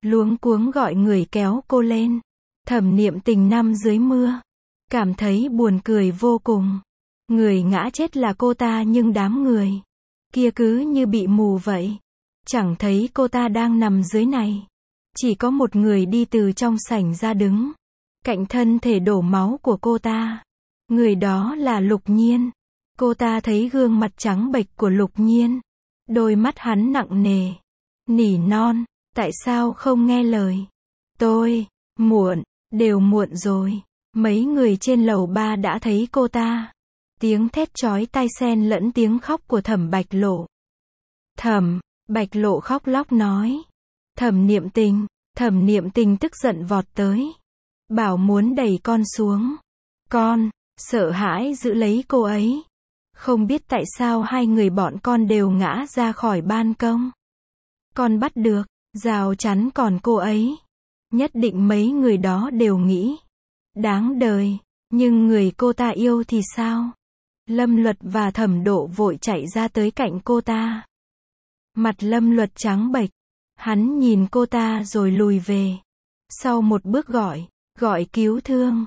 luống cuống gọi người kéo cô lên. Thẩm Niệm Tình nằm dưới mưa, cảm thấy buồn cười vô cùng. Người ngã chết là cô ta nhưng đám người kia cứ như bị mù vậy. Chẳng thấy cô ta đang nằm dưới này. Chỉ có một người đi từ trong sảnh ra đứng cạnh thân thể đổ máu của cô ta. Người đó là Lục Nhiên. Cô ta thấy gương mặt trắng bệch của Lục Nhiên. Đôi mắt hắn nặng nề. Nỉ non, tại sao không nghe lời? Tôi, muộn, đều muộn rồi. Mấy người trên lầu 3 đã thấy cô ta. Tiếng thét chói tai xen lẫn tiếng khóc của Thẩm Bạch Lộ. Thẩm Bạch Lộ khóc lóc nói. Thẩm Niệm Tình tức giận vọt tới. Bảo muốn đẩy con xuống. Con, sợ hãi giữ lấy cô ấy. Không biết tại sao hai người bọn con đều ngã ra khỏi ban công. Con bắt được, rào chắn còn cô ấy. Nhất định mấy người đó đều nghĩ. Đáng đời, nhưng người cô ta yêu thì sao? Lâm Luật và Thẩm Độ vội chạy ra tới cạnh cô ta. Mặt Lâm Luật trắng bệch. Hắn nhìn cô ta rồi lùi về. Sau một bước gọi cứu thương.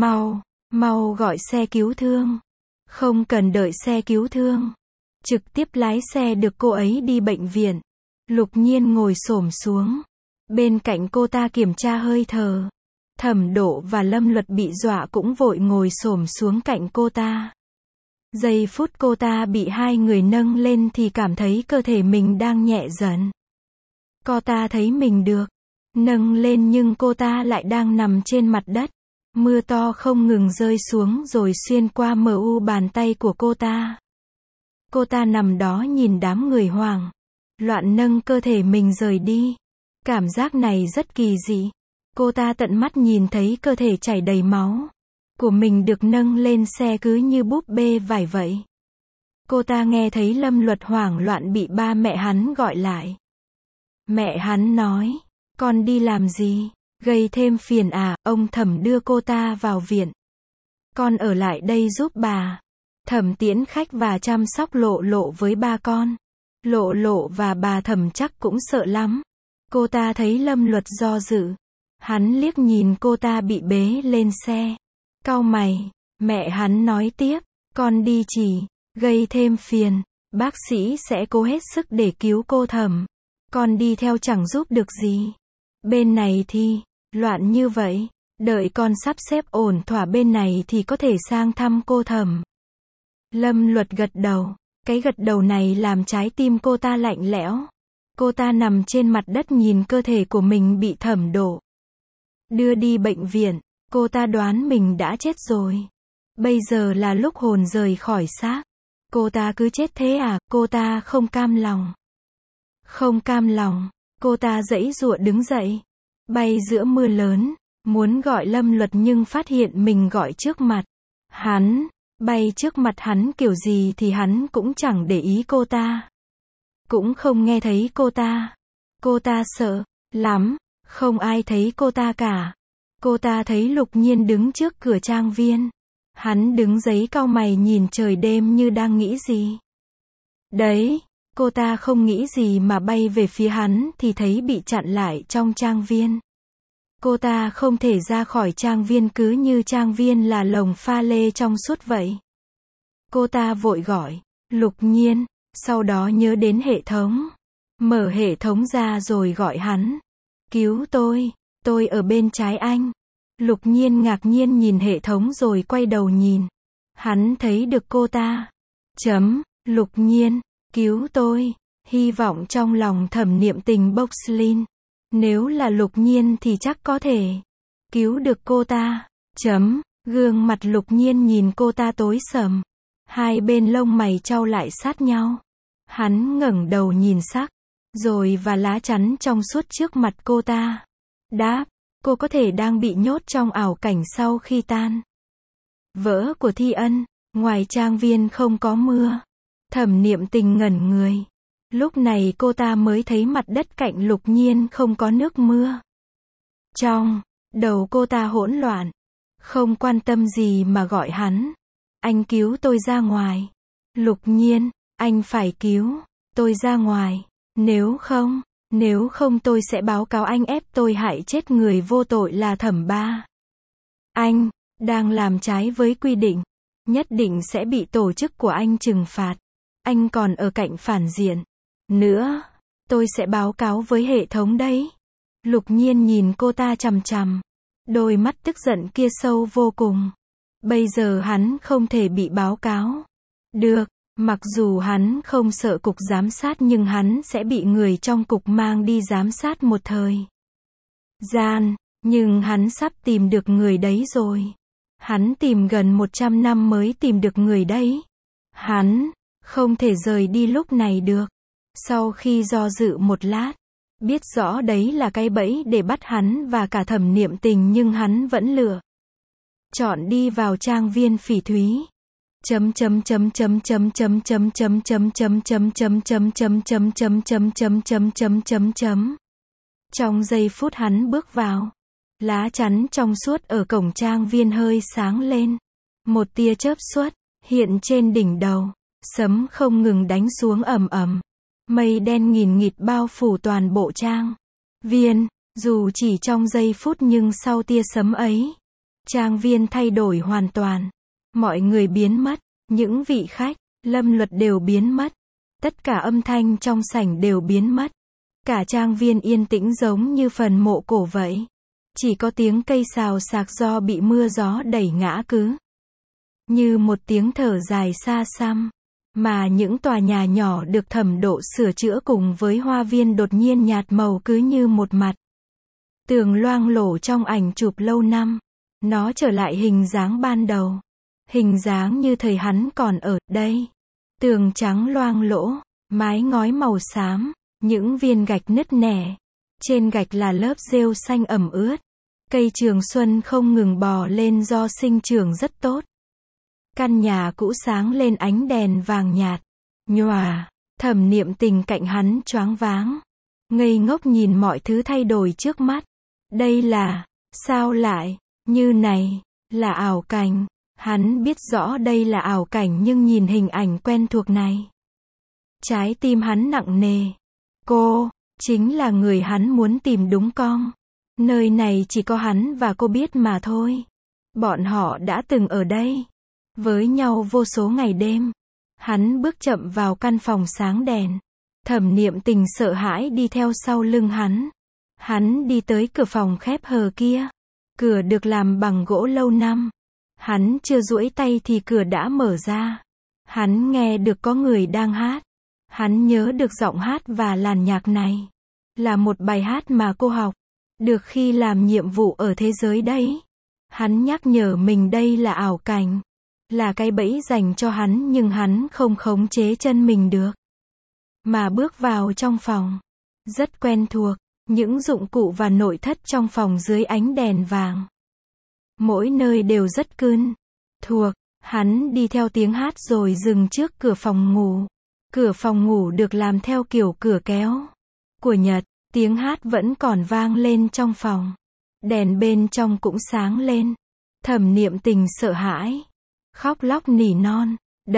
Mau gọi xe cứu thương. Không cần đợi xe cứu thương. Trực tiếp lái xe được cô ấy đi bệnh viện. Lục Nhiên ngồi xổm xuống. Bên cạnh cô ta kiểm tra hơi thở. Thẩm Độ và Lâm Luật bị dọa cũng vội ngồi xổm xuống cạnh cô ta. Giây phút cô ta bị hai người nâng lên thì cảm thấy cơ thể mình đang nhẹ dần. Cô ta thấy mình được nâng lên nhưng cô ta lại đang nằm trên mặt đất. Mưa to không ngừng rơi xuống rồi xuyên qua mu bàn tay của cô ta. Cô ta nằm đó nhìn đám người hoảng loạn nâng cơ thể mình rời đi. Cảm giác này rất kỳ dị. Cô ta tận mắt nhìn thấy cơ thể chảy đầy máu của mình được nâng lên xe cứ như búp bê vải vậy. Cô ta nghe thấy Lâm Luật hoảng loạn bị ba mẹ hắn gọi lại. Mẹ hắn nói, con đi làm gì? Gây thêm phiền à? Ông Thẩm đưa cô ta vào viện. Con ở lại đây giúp bà. Thẩm tiễn khách và chăm sóc Lộ Lộ với ba con. Lộ Lộ và bà Thẩm chắc cũng sợ lắm. Cô ta thấy Lâm Luật do dự. Hắn liếc nhìn cô ta bị bế lên xe. Cau mày, mẹ hắn nói tiếp, con đi chỉ gây thêm phiền, bác sĩ sẽ cố hết sức để cứu cô Thẩm. Con đi theo chẳng giúp được gì. Bên này thì loạn như vậy, đợi con sắp xếp ổn thỏa bên này thì có thể sang thăm cô Thẩm. Lâm Luật gật đầu, cái gật đầu này làm trái tim cô ta lạnh lẽo. Cô ta nằm trên mặt đất nhìn cơ thể của mình bị Thẩm Độ đưa đi bệnh viện. Cô ta đoán mình đã chết rồi. Bây giờ là lúc hồn rời khỏi xác. Cô ta cứ chết thế à? Cô ta không cam lòng. Không cam lòng, cô ta giãy giụa đứng dậy. Bay giữa mưa lớn, muốn gọi Lâm Luật nhưng phát hiện mình gọi trước mặt hắn. Bay trước mặt hắn kiểu gì thì hắn cũng chẳng để ý cô ta. Cũng không nghe thấy cô ta. Cô ta sợ lắm, không ai thấy cô ta cả. Cô ta thấy Lục Nhiên đứng trước cửa trang viên. Hắn đứng giấy cau mày nhìn trời đêm như đang nghĩ gì. Đấy, cô ta không nghĩ gì mà bay về phía hắn thì thấy bị chặn lại trong trang viên. Cô ta không thể ra khỏi trang viên cứ như trang viên là lồng pha lê trong suốt vậy. Cô ta vội gọi Lục Nhiên, sau đó nhớ đến hệ thống. Mở hệ thống ra rồi gọi hắn. Cứu tôi ở bên trái anh. Lục Nhiên ngạc nhiên nhìn hệ thống rồi quay đầu nhìn. Hắn thấy được cô ta. Lục Nhiên, cứu tôi. Hy vọng trong lòng Thẩm Niệm Tình bốc lên. Nếu là Lục Nhiên thì chắc có thể cứu được cô ta. Gương mặt Lục Nhiên nhìn cô ta tối sầm. Hai bên lông mày chau lại sát nhau. Hắn ngẩng đầu nhìn sắc rồi và lá chắn trong suốt trước mặt cô ta. Đáp, cô có thể đang bị nhốt trong ảo cảnh sau khi tan vỡ của Thi Ân. Ngoài trang viên không có mưa. Thẩm Niệm Tình ngẩn người. Lúc này cô ta mới thấy mặt đất cạnh Lục Nhiên không có nước mưa. Trong đầu cô ta hỗn loạn. Không quan tâm gì mà gọi hắn. Anh cứu tôi ra ngoài. Lục Nhiên, anh phải cứu tôi ra ngoài. Nếu không, Nếu không tôi sẽ báo cáo anh ép tôi hại chết người vô tội là Thẩm Ba. Anh đang làm trái với quy định. Nhất định sẽ bị tổ chức của anh trừng phạt. Anh còn ở cạnh phản diện. Nữa, tôi sẽ báo cáo với hệ thống đấy. Lục Nhiên nhìn cô ta chằm chằm. Đôi mắt tức giận kia sâu vô cùng. Bây giờ hắn không thể bị báo cáo. Được, mặc dù hắn không sợ cục giám sát nhưng hắn sẽ bị người trong cục mang đi giám sát một thời gian. Nhưng hắn sắp tìm được người đấy rồi. Hắn tìm gần 100 năm mới tìm được người đấy. Hắn không thể rời đi lúc này được. Sau khi do dự một lát, biết rõ đấy là cái bẫy để bắt hắn và cả Thẩm Niệm Tình nhưng hắn vẫn lựa chọn đi vào trang viên phỉ thúy. Trong giây phút hắn bước vào, lá chắn trong suốt ở cổng trang viên hơi sáng lên. Một tia chớp xuất hiện trên đỉnh đầu, sấm không ngừng đánh xuống ầm ầm. Mây đen nghìn nghịt bao phủ toàn bộ trang viên, dù chỉ trong giây phút nhưng sau tia sấm ấy, trang viên thay đổi hoàn toàn. Mọi người biến mất, những vị khách, Lâm Luật đều biến mất. Tất cả âm thanh trong sảnh đều biến mất. Cả trang viên yên tĩnh giống như phần mộ cổ vậy. Chỉ có tiếng cây xào xạc do bị mưa gió đẩy ngã cứ như một tiếng thở dài xa xăm. Mà những tòa nhà nhỏ được Thẩm Độ sửa chữa cùng với hoa viên đột nhiên nhạt màu cứ như một mặt tường loang lổ trong ảnh chụp lâu năm. Nó trở lại hình dáng ban đầu. Hình dáng như thời hắn còn ở đây. Tường trắng loang lỗ, mái ngói màu xám, những viên gạch nứt nẻ. Trên gạch là lớp rêu xanh ẩm ướt. Cây trường xuân không ngừng bò lên do sinh trưởng rất tốt. Căn nhà cũ sáng lên ánh đèn vàng nhạt. Nhòa, Thẩm Niệm Tình cạnh hắn choáng váng. Ngây ngốc nhìn mọi thứ thay đổi trước mắt. Đây là, sao lại, như này, là ảo cảnh. Hắn biết rõ đây là ảo cảnh nhưng nhìn hình ảnh quen thuộc này. Trái tim hắn nặng nề. Cô, chính là người hắn muốn tìm đúng không? Nơi này chỉ có hắn và cô biết mà thôi. Bọn họ đã từng ở đây với nhau vô số ngày đêm. Hắn bước chậm vào căn phòng sáng đèn. Thẩm Niệm Tình sợ hãi đi theo sau lưng hắn. Hắn đi tới cửa phòng khép hờ kia. Cửa được làm bằng gỗ lâu năm. Hắn chưa duỗi tay thì cửa đã mở ra. Hắn nghe được có người đang hát. Hắn nhớ được giọng hát và làn nhạc này. Là một bài hát mà cô học được khi làm nhiệm vụ ở thế giới đấy. Hắn nhắc nhở mình đây là ảo cảnh. Là cái bẫy dành cho hắn nhưng hắn không khống chế chân mình được. Mà bước vào trong phòng. Rất quen thuộc. Những dụng cụ và nội thất trong phòng dưới ánh đèn vàng. Mỗi nơi đều rất quen thuộc. Hắn đi theo tiếng hát rồi dừng trước cửa phòng ngủ. Cửa phòng ngủ được làm theo kiểu cửa kéo của Nhật. Tiếng hát vẫn còn vang lên trong phòng. Đèn bên trong cũng sáng lên. Thẩm Niệm Tình sợ hãi. Khóc lóc nỉ non.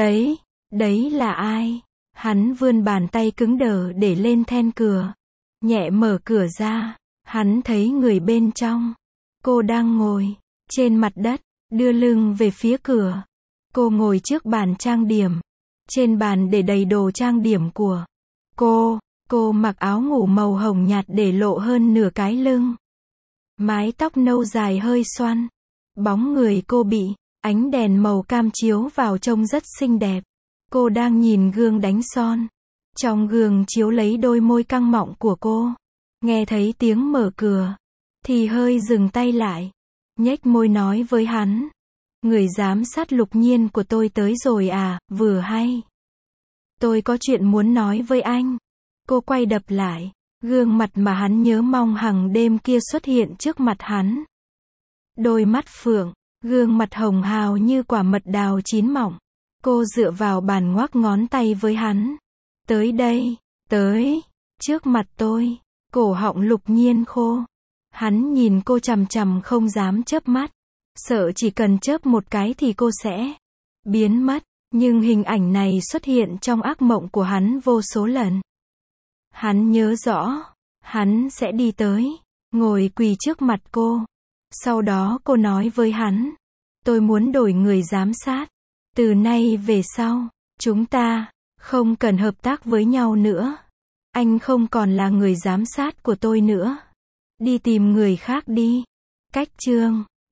Đấy là ai? Hắn vươn bàn tay cứng đờ để lên then cửa. Nhẹ mở cửa ra. Hắn thấy người bên trong. Cô đang ngồi trên mặt đất, đưa lưng về phía cửa. Cô ngồi trước bàn trang điểm. Trên bàn để đầy đồ trang điểm của cô. Cô mặc áo ngủ màu hồng nhạt để lộ hơn nửa cái lưng. Mái tóc nâu dài hơi xoăn. Bóng người cô bị ánh đèn màu cam chiếu vào trông rất xinh đẹp. Cô đang nhìn gương đánh son. Trong gương chiếu lấy đôi môi căng mọng của cô. Nghe thấy tiếng mở cửa thì hơi dừng tay lại. Nhếch môi nói với hắn. Người giám sát Lục Nhiên của tôi tới rồi à, vừa hay. Tôi có chuyện muốn nói với anh. Cô quay đập lại. Gương mặt mà hắn nhớ mong hàng đêm kia xuất hiện trước mặt hắn. Đôi mắt phượng, gương mặt hồng hào như quả mật đào chín mọng. Cô dựa vào bàn ngoắc ngón tay với hắn. Tới đây, tới, trước mặt tôi. Cổ họng Lục Nhiên khô. Hắn nhìn cô chằm chằm không dám chớp mắt. Sợ chỉ cần chớp một cái thì cô sẽ biến mất. Nhưng hình ảnh này xuất hiện trong ác mộng của hắn vô số lần. Hắn nhớ rõ, Hắn sẽ đi tới, ngồi quỳ trước mặt cô. Sau đó cô nói với hắn, tôi muốn đổi người giám sát. Từ nay về sau, chúng ta không cần hợp tác với nhau nữa. Anh không còn là người giám sát của tôi nữa. Đi tìm người khác đi. Cách chương